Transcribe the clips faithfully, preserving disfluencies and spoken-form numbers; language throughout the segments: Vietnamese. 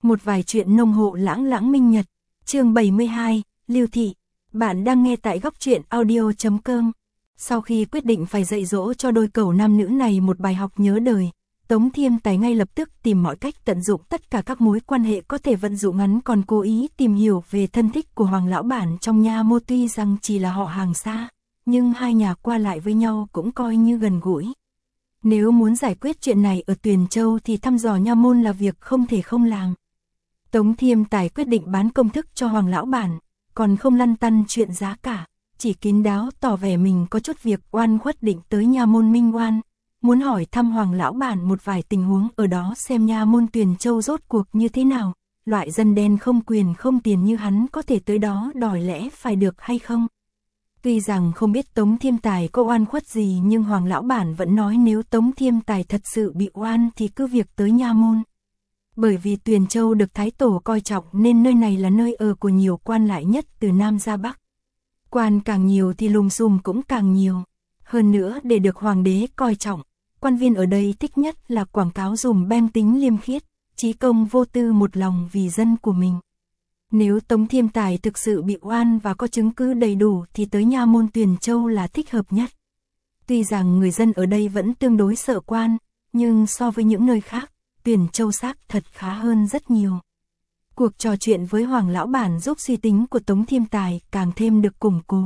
Một vài chuyện nông hộ lãng lãng minh nhật. Chương bảy mươi hai, Lưu Thị. Bạn đang nghe tại góc truyện audio chấm com. Sau khi quyết định phải dạy dỗ cho đôi cẩu nam nữ này một bài học nhớ đời, Tống Thiêm Tài ngay lập tức tìm mọi cách tận dụng tất cả các mối quan hệ có thể vận dụng, hắn còn cố ý tìm hiểu về thân thích của Hoàng lão bản trong nha môn. Tuy rằng chỉ là họ hàng xa, nhưng hai nhà qua lại với nhau cũng coi như gần gũi. Nếu muốn giải quyết chuyện này ở Tuyền Châu thì thăm dò nha môn là việc không thể không làm. Tống Thiêm Tài quyết định bán công thức cho Hoàng lão bản, còn không lăn tăn chuyện giá cả, chỉ kín đáo tỏ vẻ mình có chút việc oan khuất định tới nha môn minh oan, muốn hỏi thăm Hoàng lão bản một vài tình huống ở đó xem nha môn Tuyền Châu rốt cuộc như thế nào, loại dân đen không quyền không tiền như hắn có thể tới đó đòi lẽ phải được hay không. Tuy rằng không biết Tống Thiêm Tài có oan khuất gì, nhưng Hoàng lão bản vẫn nói nếu Tống Thiêm Tài thật sự bị oan thì cứ việc tới nha môn. Bởi vì Tuyền Châu được Thái Tổ coi trọng nên nơi này là nơi ở của nhiều quan lại nhất từ Nam ra Bắc. Quan càng nhiều thì lùm xùm cũng càng nhiều. Hơn nữa để được Hoàng đế coi trọng, quan viên ở đây thích nhất là quảng cáo dùm beng tính liêm khiết, chí công vô tư một lòng vì dân của mình. Nếu Tống Thiêm Tài thực sự bị oan và có chứng cứ đầy đủ thì tới nha môn Tuyền Châu là thích hợp nhất. Tuy rằng người dân ở đây vẫn tương đối sợ quan, nhưng so với những nơi khác, Tuyền Châu xác thật khá hơn rất nhiều. Cuộc trò chuyện với Hoàng lão bản giúp suy tính của Tống Thiêm Tài càng thêm được củng cố.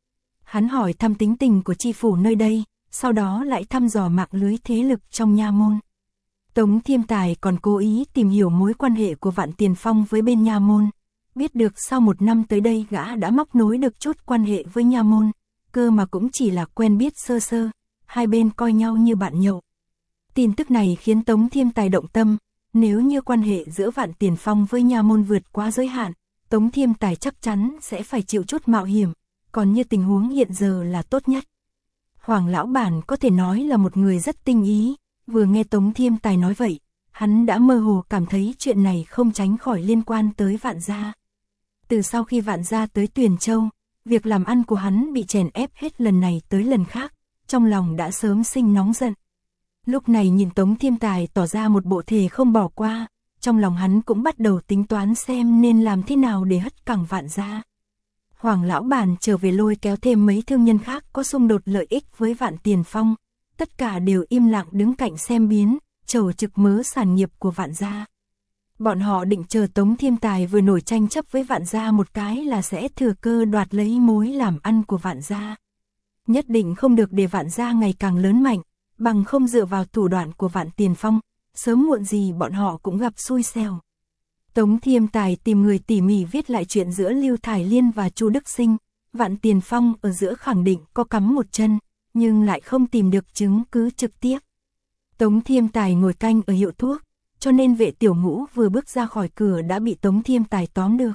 Hắn hỏi thăm tính tình của tri phủ nơi đây, sau đó lại thăm dò mạng lưới thế lực trong nha môn. Tống Thiêm Tài còn cố ý tìm hiểu mối quan hệ của Vạn Tiền Phong với bên nha môn. Biết được sau một năm tới đây gã đã móc nối được chút quan hệ với nha môn, cơ mà cũng chỉ là quen biết sơ sơ, hai bên coi nhau như bạn nhậu. Tin tức này khiến Tống Thiêm Tài động tâm, nếu như quan hệ giữa Vạn Tiền Phong với nha môn vượt quá giới hạn, Tống Thiêm Tài chắc chắn sẽ phải chịu chút mạo hiểm, còn như tình huống hiện giờ là tốt nhất. Hoàng lão bản có thể nói là một người rất tinh ý, vừa nghe Tống Thiêm Tài nói vậy, hắn đã mơ hồ cảm thấy chuyện này không tránh khỏi liên quan tới Vạn gia. Từ sau khi Vạn gia tới Tuyền Châu, việc làm ăn của hắn bị chèn ép hết lần này tới lần khác, trong lòng đã sớm sinh nóng giận. Lúc này nhìn Tống Thiêm Tài tỏ ra một bộ thề không bỏ qua, trong lòng hắn cũng bắt đầu tính toán xem nên làm thế nào để hất cẳng Vạn gia. Hoàng lão bản trở về lôi kéo thêm mấy thương nhân khác có xung đột lợi ích với Vạn Tiền Phong, tất cả đều im lặng đứng cạnh xem biến, trầu trực mớ sản nghiệp của Vạn gia. Bọn họ định chờ Tống Thiêm Tài vừa nổi tranh chấp với Vạn gia một cái là sẽ thừa cơ đoạt lấy mối làm ăn của Vạn gia. Nhất định không được để Vạn gia ngày càng lớn mạnh, bằng không dựa vào thủ đoạn của Vạn Tiền Phong, sớm muộn gì bọn họ cũng gặp xui xẻo. Tống Thiêm Tài tìm người tỉ mỉ viết lại chuyện giữa Lưu Thải Liên và Chu Đức Sinh, Vạn Tiền Phong ở giữa khẳng định có cắm một chân, nhưng lại không tìm được chứng cứ trực tiếp. Tống Thiêm Tài ngồi canh ở hiệu thuốc, cho nên Vệ Tiểu Ngũ vừa bước ra khỏi cửa đã bị Tống Thiêm Tài tóm được.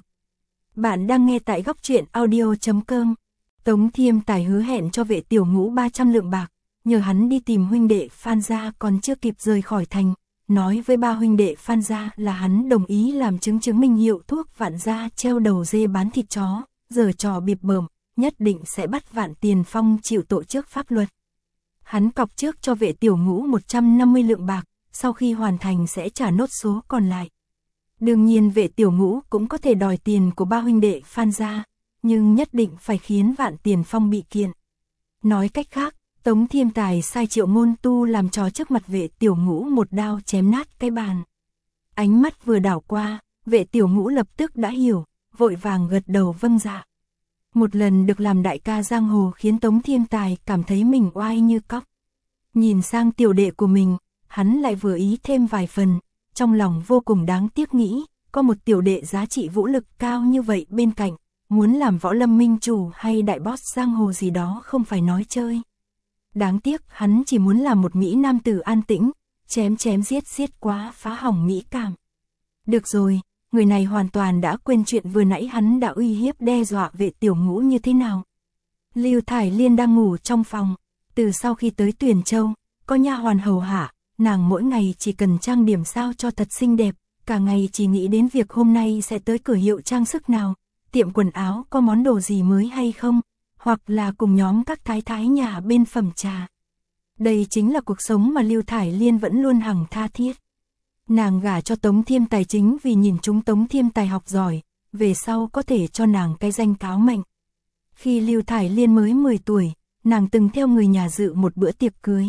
Bạn đang nghe tại góc truyện audio chấm com. Tống Thiêm Tài hứa hẹn cho Vệ Tiểu Ngũ ba trăm lượng bạc, nhờ hắn đi tìm huynh đệ Phan gia còn chưa kịp rời khỏi thành, nói với ba huynh đệ Phan gia là hắn đồng ý làm chứng chứng minh hiệu thuốc Vạn gia treo đầu dê bán thịt chó, giở trò bịp bợm, nhất định sẽ bắt Vạn Tiền Phong chịu tội trước pháp luật. Hắn cọc trước cho Vệ Tiểu Ngũ một trăm năm mươi lượng bạc, sau khi hoàn thành sẽ trả nốt số còn lại. Đương nhiên Vệ Tiểu Ngũ cũng có thể đòi tiền của ba huynh đệ Phan gia, nhưng nhất định phải khiến Vạn Tiền Phong bị kiện. Nói cách khác, Tống Thiêm Tài sai Triệu Ngôn Tu làm trò trước mặt Vệ Tiểu Ngũ một đao chém nát cái bàn. Ánh mắt vừa đảo qua, Vệ Tiểu Ngũ lập tức đã hiểu, vội vàng gật đầu vâng dạ. Một lần được làm đại ca giang hồ khiến Tống Thiêm Tài cảm thấy mình oai như cóc. Nhìn sang tiểu đệ của mình, hắn lại vừa ý thêm vài phần, trong lòng vô cùng đáng tiếc nghĩ, có một tiểu đệ giá trị vũ lực cao như vậy bên cạnh, muốn làm võ lâm minh chủ hay đại boss giang hồ gì đó không phải nói chơi. Đáng tiếc hắn chỉ muốn làm một mỹ nam tử an tĩnh, chém chém giết giết quá phá hỏng mỹ cảm. Được rồi, người này hoàn toàn đã quên chuyện vừa nãy hắn đã uy hiếp đe dọa Vệ Tiểu Ngũ như thế nào. Lưu Thải Liên đang ngủ trong phòng, từ sau khi tới Tuyền Châu, có nha hoàn hầu hạ, nàng mỗi ngày chỉ cần trang điểm sao cho thật xinh đẹp, cả ngày chỉ nghĩ đến việc hôm nay sẽ tới cửa hiệu trang sức nào, tiệm quần áo có món đồ gì mới hay không, hoặc là cùng nhóm các thái thái nhà bên phẩm trà. Đây chính là cuộc sống mà Lưu Thải Liên vẫn luôn hằng tha thiết. Nàng gả cho Tống Thiêm Tài chính vì nhìn chúng Tống Thiêm Tài học giỏi, về sau có thể cho nàng cái danh cáo mệnh. Khi Lưu Thải Liên mới mười tuổi, nàng từng theo người nhà dự một bữa tiệc cưới.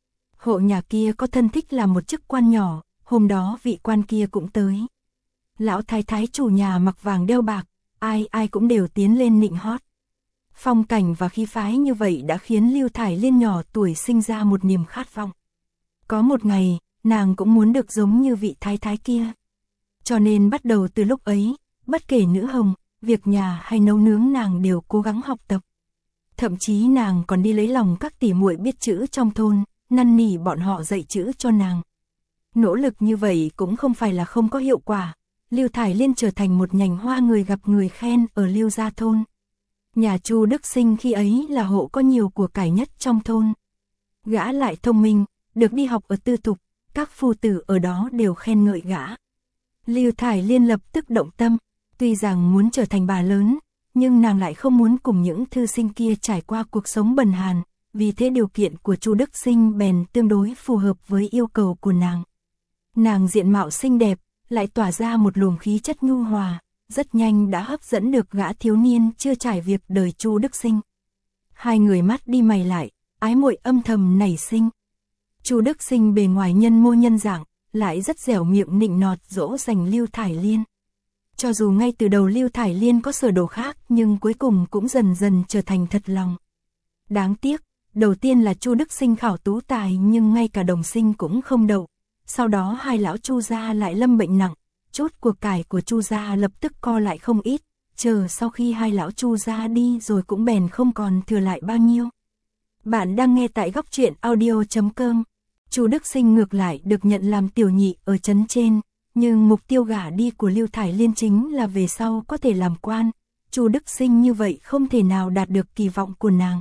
Hộ nhà kia có thân thích là một chức quan nhỏ, hôm đó vị quan kia cũng tới. Lão thái thái chủ nhà mặc vàng đeo bạc, ai ai cũng đều tiến lên nịnh hót. Phong cảnh và khí phái như vậy đã khiến Lưu Thải Liên nhỏ tuổi sinh ra một niềm khát vọng. Có một ngày, nàng cũng muốn được giống như vị thái thái kia. Cho nên bắt đầu từ lúc ấy, bất kể nữ hồng, việc nhà hay nấu nướng nàng đều cố gắng học tập. Thậm chí nàng còn đi lấy lòng các tỷ muội biết chữ trong thôn, năn nỉ bọn họ dạy chữ cho nàng. Nỗ lực như vậy cũng không phải là không có hiệu quả. Lưu Thải Liên trở thành một nhành hoa người gặp người khen ở Lưu gia thôn. Nhà Chu Đức Sinh khi ấy là hộ có nhiều của cải nhất trong thôn. Gã lại thông minh, được đi học ở tư thục, các phu tử ở đó đều khen ngợi gã. Lưu Thải Liên lập tức động tâm, tuy rằng muốn trở thành bà lớn, nhưng nàng lại không muốn cùng những thư sinh kia trải qua cuộc sống bần hàn, vì thế điều kiện của Chu Đức Sinh bèn tương đối phù hợp với yêu cầu của nàng. Nàng diện mạo xinh đẹp, lại tỏa ra một luồng khí chất nhu hòa, rất nhanh đã hấp dẫn được gã thiếu niên chưa trải việc đời Chu Đức Sinh. Hai người mắt đi mày lại, ái muội âm thầm nảy sinh. Chu Đức Sinh bề ngoài nhân mô nhân dạng, lại rất dẻo miệng nịnh nọt dỗ dành Lưu Thải Liên. Cho dù ngay từ đầu Lưu Thải Liên có sở đồ khác, nhưng cuối cùng cũng dần dần trở thành thật lòng. Đáng tiếc, đầu tiên là Chu Đức Sinh khảo tú tài nhưng ngay cả đồng sinh cũng không đậu. Sau đó hai lão Chu gia lại lâm bệnh nặng, chút của cải của Chu gia lập tức co lại không ít, chờ sau khi hai lão Chu gia đi rồi cũng bèn không còn thừa lại bao nhiêu. Bạn đang nghe tại góc truyện audio chấm com. Chu Đức Sinh ngược lại được nhận làm tiểu nhị ở trấn trên, nhưng mục tiêu gả đi của Lưu Thải Liên chính là về sau có thể làm quan. Chu Đức Sinh như vậy không thể nào đạt được kỳ vọng của nàng.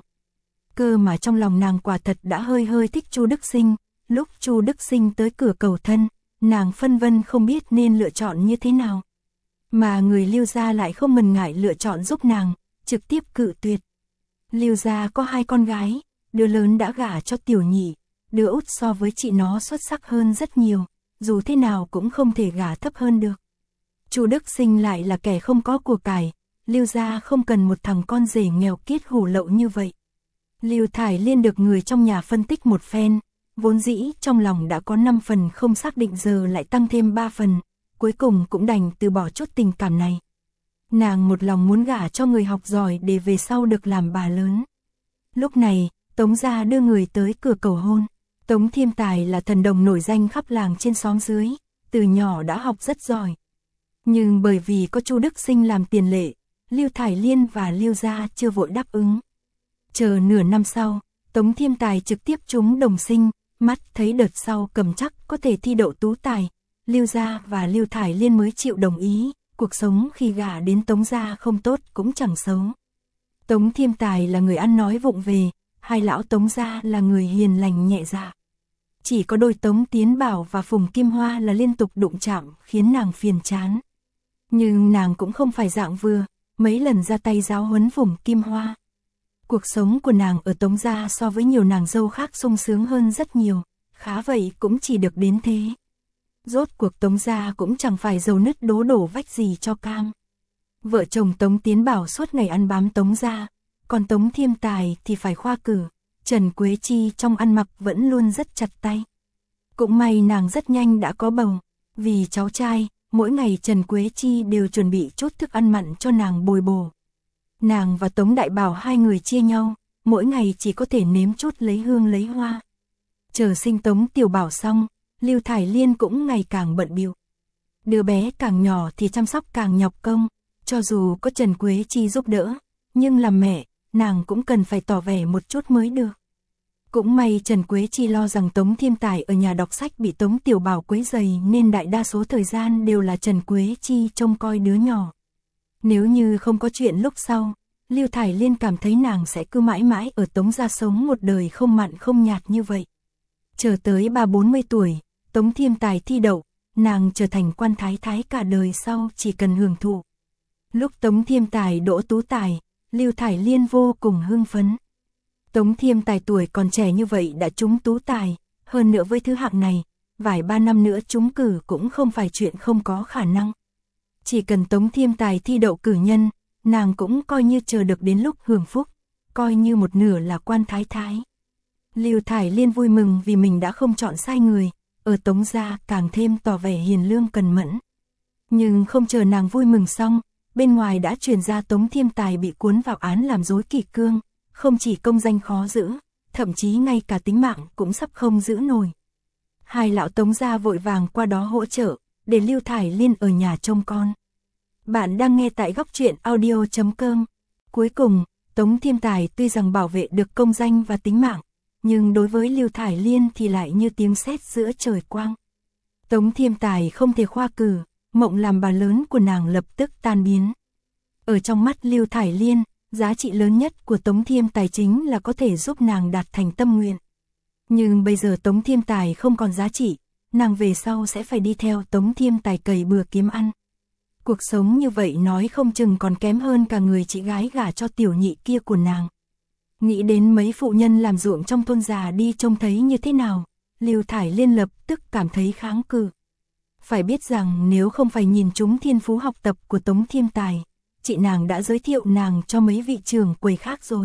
Cơ mà trong lòng nàng quả thật đã hơi hơi thích Chu Đức Sinh. Lúc Chu Đức Sinh tới cửa cầu thân, nàng phân vân không biết nên lựa chọn như thế nào. Mà người Lưu gia lại không ngần ngại lựa chọn giúp nàng, trực tiếp cự tuyệt. Lưu gia có hai con gái, đứa lớn đã gả cho tiểu nhị, đứa út so với chị nó xuất sắc hơn rất nhiều, dù thế nào cũng không thể gả thấp hơn được. Chu Đức Sinh lại là kẻ không có của cải, Lưu gia không cần một thằng con rể nghèo kiết hủ lậu như vậy. Lưu Thải Liên được người trong nhà phân tích một phen, vốn dĩ trong lòng đã có năm phần không xác định giờ lại tăng thêm ba phần, cuối cùng cũng đành từ bỏ chút tình cảm này. Nàng một lòng muốn gả cho người học giỏi để về sau được làm bà lớn. Lúc này, Tống gia đưa người tới cửa cầu hôn. Tống Thiêm Tài là thần đồng nổi danh khắp làng trên xóm dưới, từ nhỏ đã học rất giỏi. Nhưng bởi vì có Chu Đức Sinh làm tiền lệ, Lưu Thải Liên và Lưu gia chưa vội đáp ứng. Chờ nửa năm sau, Tống Thiêm Tài trực tiếp trúng đồng sinh, mắt thấy đợt sau cầm chắc có thể thi đậu tú tài, Lưu gia và Lưu Thải Liên mới chịu đồng ý. Cuộc sống khi gả đến Tống gia không tốt cũng chẳng xấu. Tống Thiêm Tài là người ăn nói vụng về, hai lão Tống gia là người hiền lành nhẹ dạ. Chỉ có đôi Tống Tiến Bảo và Phùng Kim Hoa là liên tục đụng chạm khiến nàng phiền chán. Nhưng nàng cũng không phải dạng vừa, mấy lần ra tay giáo huấn Phùng Kim Hoa. Cuộc sống của nàng ở Tống gia so với nhiều nàng dâu khác sung sướng hơn rất nhiều, khá vậy cũng chỉ được đến thế. Rốt cuộc Tống gia cũng chẳng phải dầu nứt đố đổ vách gì cho cam. Vợ chồng Tống Tiến Bảo suốt ngày ăn bám Tống gia, còn Tống Thiêm Tài thì phải khoa cử. Trần Quế Chi trong ăn mặc vẫn luôn rất chặt tay. Cũng may nàng rất nhanh đã có bầu, vì cháu trai, mỗi ngày Trần Quế Chi đều chuẩn bị chút thức ăn mặn cho nàng bồi bổ. Nàng và Tống Đại Bảo hai người chia nhau, mỗi ngày chỉ có thể nếm chút lấy hương lấy hoa. Chờ sinh Tống Tiểu Bảo xong, Lưu Thải Liên cũng ngày càng bận bịu. Đứa bé càng nhỏ thì chăm sóc càng nhọc công, cho dù có Trần Quế Chi giúp đỡ, nhưng làm mẹ, nàng cũng cần phải tỏ vẻ một chút mới được. Cũng may Trần Quế Chi lo rằng Tống Thiêm Tài ở nhà đọc sách bị Tống Tiểu Bảo quấy rầy nên đại đa số thời gian đều là Trần Quế Chi trông coi đứa nhỏ. Nếu như không có chuyện lúc sau, Lưu Thải Liên cảm thấy nàng sẽ cứ mãi mãi ở Tống gia sống một đời không mặn không nhạt như vậy. Chờ tới ba bốn mươi tuổi, Tống Thiêm Tài thi đậu, nàng trở thành quan thái thái cả đời sau chỉ cần hưởng thụ. Lúc Tống Thiêm Tài đỗ tú tài, Lưu Thải Liên vô cùng hưng phấn. Tống Thiêm Tài tuổi còn trẻ như vậy đã trúng tú tài, hơn nữa với thứ hạng này, vài ba năm nữa trúng cử cũng không phải chuyện không có khả năng. Chỉ cần Tống Thiêm Tài thi đậu cử nhân, nàng cũng coi như chờ được đến lúc hưởng phúc, coi như một nửa là quan thái thái. Lưu Thải Liên vui mừng vì mình đã không chọn sai người, ở Tống gia càng thêm tỏ vẻ hiền lương cần mẫn. Nhưng không chờ nàng vui mừng xong, bên ngoài đã truyền ra Tống Thiêm Tài bị cuốn vào án làm rối kỷ cương, không chỉ công danh khó giữ, thậm chí ngay cả tính mạng cũng sắp không giữ nổi. Hai lão Tống gia vội vàng qua đó hỗ trợ, để Lưu Thải Liên ở nhà trông con. Bạn đang nghe tại góc truyện audio chấm com. Cuối cùng, Tống Thiêm Tài tuy rằng bảo vệ được công danh và tính mạng, nhưng đối với Lưu Thải Liên thì lại như tiếng sét giữa trời quang. Tống Thiêm Tài không thể khoa cử, mộng làm bà lớn của nàng lập tức tan biến. Ở trong mắt Lưu Thải Liên, giá trị lớn nhất của Tống Thiêm Tài chính là có thể giúp nàng đạt thành tâm nguyện. Nhưng bây giờ Tống Thiêm Tài không còn giá trị, nàng về sau sẽ phải đi theo Tống Thiêm Tài cày bừa kiếm ăn. Cuộc sống như vậy nói không chừng còn kém hơn cả người chị gái gả cho tiểu nhị kia của nàng. Nghĩ đến mấy phụ nhân làm ruộng trong thôn già đi trông thấy như thế nào, Lưu Thải Liên lập tức cảm thấy kháng cự. Phải biết rằng nếu không phải nhìn chúng thiên phú học tập của Tống Thiêm Tài, chị nàng đã giới thiệu nàng cho mấy vị trưởng quầy khác rồi.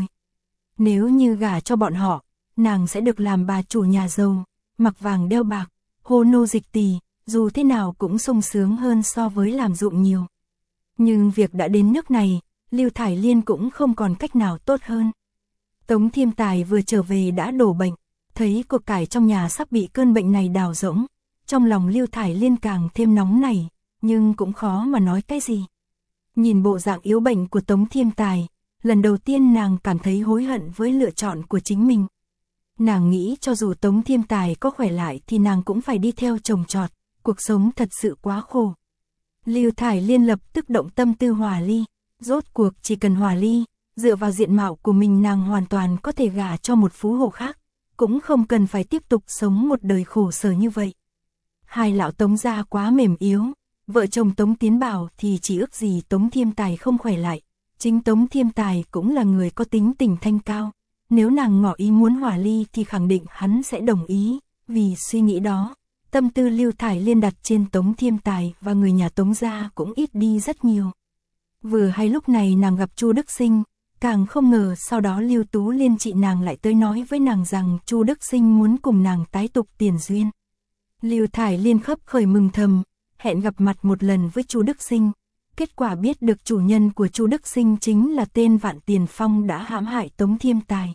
Nếu như gả cho bọn họ, nàng sẽ được làm bà chủ nhà giàu, mặc vàng đeo bạc, hô nô dịch tỳ, dù thế nào cũng sung sướng hơn so với làm ruộng nhiều. Nhưng việc đã đến nước này, Lưu Thải Liên cũng không còn cách nào tốt hơn. Tống Thiêm Tài vừa trở về đã đổ bệnh, thấy cột cải trong nhà sắp bị cơn bệnh này đào rỗng, trong lòng Lưu Thải Liên càng thêm nóng nảy, nhưng cũng khó mà nói cái gì. Nhìn bộ dạng yếu bệnh của Tống Thiêm Tài, lần đầu tiên nàng cảm thấy hối hận với lựa chọn của chính mình. Nàng nghĩ cho dù Tống Thiêm Tài có khỏe lại thì nàng cũng phải đi theo trồng trọt, cuộc sống thật sự quá khổ. Lưu Thải Liên lập tức động tâm tư hòa ly, rốt cuộc chỉ cần hòa ly, dựa vào diện mạo của mình nàng hoàn toàn có thể gả cho một phú hộ khác, cũng không cần phải tiếp tục sống một đời khổ sở như vậy. Hai lão Tống gia quá mềm yếu, vợ chồng Tống Tiến Bảo thì chỉ ước gì Tống Thiêm Tài không khỏe lại, chính Tống Thiêm Tài cũng là người có tính tình thanh cao, nếu nàng ngỏ ý muốn hòa ly thì khẳng định hắn sẽ đồng ý, vì suy nghĩ đó, tâm tư Lưu Thải Liên đặt trên Tống Thiêm Tài và người nhà Tống gia cũng ít đi rất nhiều. Vừa hay lúc này nàng gặp Chu Đức Sinh, càng không ngờ sau đó Lưu Tú Liên chị nàng lại tới nói với nàng rằng Chu Đức Sinh muốn cùng nàng tái tục tiền duyên. Lưu Thải Liên khấp khởi mừng thầm, hẹn gặp mặt một lần với Chu Đức Sinh, kết quả biết được chủ nhân của Chu Đức Sinh chính là tên Vạn Tiền Phong đã hãm hại Tống Thiêm Tài.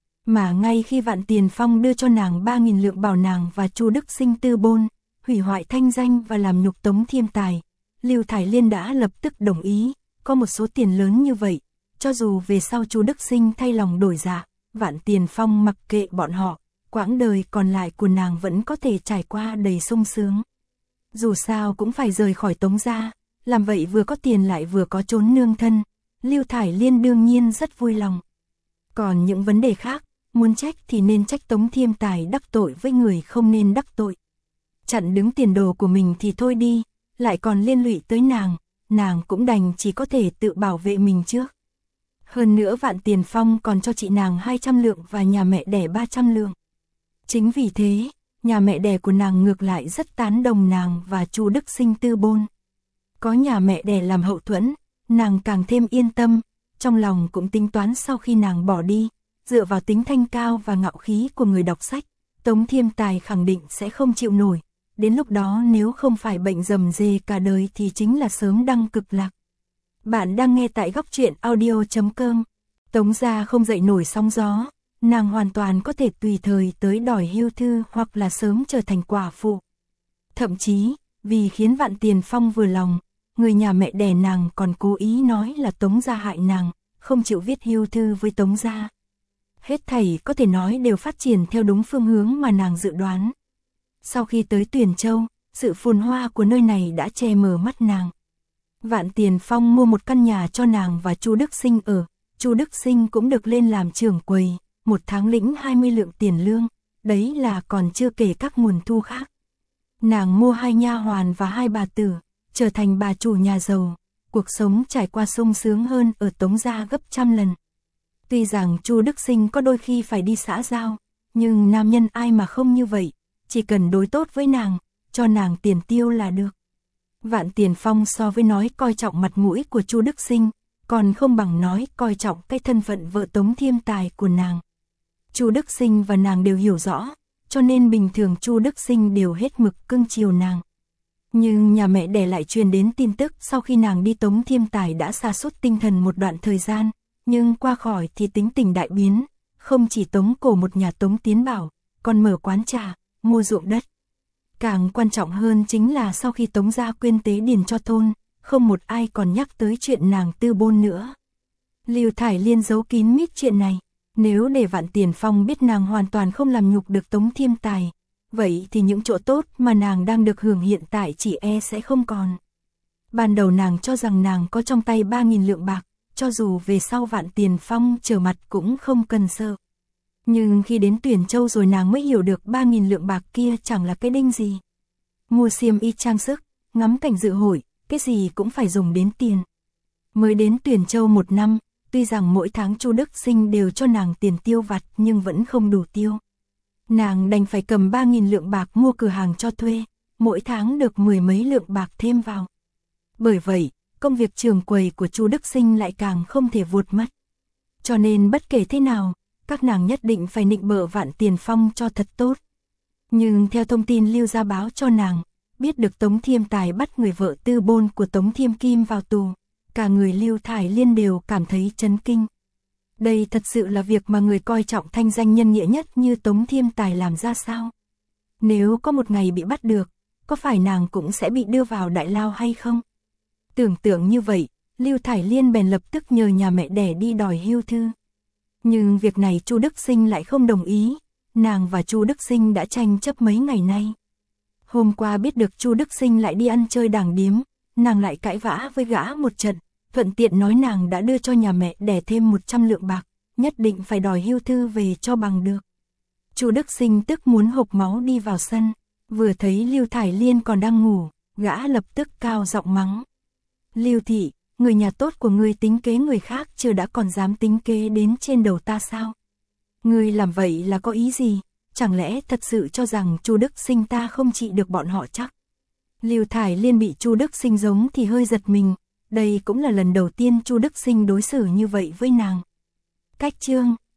Mà ngay khi Vạn Tiền Phong đưa cho nàng ba nghìn lượng bảo nàng và Chu Đức Sinh tư bôn, hủy hoại thanh danh và làm nhục Tống Thiêm Tài, Lưu Thải Liên đã lập tức đồng ý, có một số tiền lớn như vậy, cho dù về sau Chu Đức Sinh thay lòng đổi dạ, Vạn Tiền Phong mặc kệ bọn họ, quãng đời còn lại của nàng vẫn có thể trải qua đầy sung sướng. Dù sao cũng phải rời khỏi Tống gia, làm vậy vừa có tiền lại vừa có chốn nương thân, Lưu Thải Liên đương nhiên rất vui lòng. Còn những vấn đề khác, muốn trách thì nên trách Tống Thiêm Tài đắc tội với người không nên đắc tội. Chặn đứng tiền đồ của mình thì thôi đi, lại còn liên lụy tới nàng, nàng cũng đành chỉ có thể tự bảo vệ mình trước. Hơn nữa Vạn Tiền Phong còn cho chị nàng hai trăm lượng và nhà mẹ đẻ ba trăm lượng. Chính vì thế, nhà mẹ đẻ của nàng ngược lại rất tán đồng nàng và Chu Đức Sinh tư bôn. Có nhà mẹ đẻ làm hậu thuẫn, nàng càng thêm yên tâm, trong lòng cũng tính toán sau khi nàng bỏ đi, dựa vào tính thanh cao và ngạo khí của người đọc sách, Tống Thiêm Tài khẳng định sẽ không chịu nổi, đến lúc đó nếu không phải bệnh rầm rề cả đời thì chính là sớm đăng cực lạc. Bạn đang nghe tại góc truyện audio chấm com. Tống gia không dậy nổi sóng gió, nàng hoàn toàn có thể tùy thời tới đòi hưu thư hoặc là sớm trở thành quả phụ. Thậm chí, vì khiến Vạn Tiền Phong vừa lòng, người nhà mẹ đẻ nàng còn cố ý nói là Tống gia hại nàng, không chịu viết hưu thư với Tống gia. Hết thảy có thể nói đều phát triển theo đúng phương hướng mà nàng dự đoán. Sau khi tới Tuyền Châu, sự phồn hoa của nơi này đã che mờ mắt nàng. Vạn Tiền Phong mua một căn nhà cho nàng và Chu Đức Sinh ở, Chu Đức Sinh cũng được lên làm trưởng quầy, một tháng lĩnh hai mươi lượng tiền lương, đấy là còn chưa kể các nguồn thu khác. Nàng mua hai nha hoàn và hai bà tử, trở thành bà chủ nhà giàu, cuộc sống trải qua sung sướng hơn ở Tống gia gấp trăm lần. Tuy rằng Chu Đức Sinh có đôi khi phải đi xã giao, nhưng nam nhân ai mà không như vậy, chỉ cần đối tốt với nàng, cho nàng tiền tiêu là được. Vạn Tiền Phong so với nói coi trọng mặt mũi của Chu Đức Sinh, còn không bằng nói coi trọng cái thân phận vợ Tống Thiêm Tài của nàng. Chu Đức Sinh và nàng đều hiểu rõ, cho nên bình thường Chu Đức Sinh đều hết mực cưng chiều nàng. Nhưng nhà mẹ đẻ lại truyền đến tin tức sau khi nàng đi Tống Thiêm Tài đã sa sút tinh thần một đoạn thời gian, nhưng qua khỏi thì tính tình đại biến, không chỉ tống cổ một nhà Tống Tiến Bảo, còn mở quán trà, mua ruộng đất. Càng quan trọng hơn chính là sau khi Tống gia quyên tế điền cho thôn, không một ai còn nhắc tới chuyện nàng tư bôn nữa. Lưu Thải Liên giấu kín mít chuyện này, nếu để Vạn Tiền Phong biết nàng hoàn toàn không làm nhục được Tống Thiêm Tài, vậy thì những chỗ tốt mà nàng đang được hưởng hiện tại chỉ e sẽ không còn. Ban đầu nàng cho rằng nàng có trong tay ba nghìn lượng bạc, cho dù về sau Vạn Tiền Phong trở mặt cũng không cần sợ. Nhưng khi đến Tuyển Châu rồi nàng mới hiểu được ba nghìn lượng bạc kia chẳng là cái đinh gì. Mua xiêm y trang sức, ngắm cảnh dự hội, cái gì cũng phải dùng đến tiền. Mới đến Tuyển Châu một năm, tuy rằng mỗi tháng Chu Đức Sinh đều cho nàng tiền tiêu vặt nhưng vẫn không đủ tiêu. Nàng đành phải cầm ba nghìn lượng bạc mua cửa hàng cho thuê, mỗi tháng được mười mấy lượng bạc thêm vào. Bởi vậy, công việc trường quầy của Chu Đức Sinh lại càng không thể vụt mất. Cho nên bất kể thế nào, các nàng nhất định phải nịnh bợ Vạn Tiền Phong cho thật tốt. Nhưng theo thông tin Lưu gia báo cho nàng, biết được Tống Thiêm Tài bắt người vợ tư bôn của Tống Thiêm Kim vào tù, cả người Lưu Thải Liên đều cảm thấy chấn kinh. Đây thật sự là việc mà người coi trọng thanh danh nhân nghĩa nhất như Tống Thiêm Tài làm ra sao? Nếu có một ngày bị bắt được, có phải nàng cũng sẽ bị đưa vào đại lao hay không? Tưởng tượng như vậy, Lưu Thải Liên bèn lập tức nhờ nhà mẹ đẻ đi đòi hưu thư. Nhưng việc này Chu Đức Sinh lại không đồng ý, nàng và Chu Đức Sinh đã tranh chấp mấy ngày nay. Hôm qua biết được Chu Đức Sinh lại đi ăn chơi đàng điếm, nàng lại cãi vã với gã một trận, thuận tiện nói nàng đã đưa cho nhà mẹ đẻ thêm một trăm lượng bạc, nhất định phải đòi hưu thư về cho bằng được. Chu Đức Sinh tức muốn hộc máu đi vào sân, vừa thấy Lưu Thải Liên còn đang ngủ, gã lập tức cao giọng mắng. Lưu thị, người nhà tốt của ngươi tính kế người khác chưa đã còn dám tính kế đến trên đầu ta sao? Ngươi làm vậy là có ý gì? Chẳng lẽ thật sự cho rằng Chu Đức Sinh ta không trị được bọn họ chắc? Lưu Thải Liên bị Chu Đức Sinh giống thì hơi giật mình, đây cũng là lần đầu tiên Chu Đức Sinh đối xử như vậy với nàng. Cách chương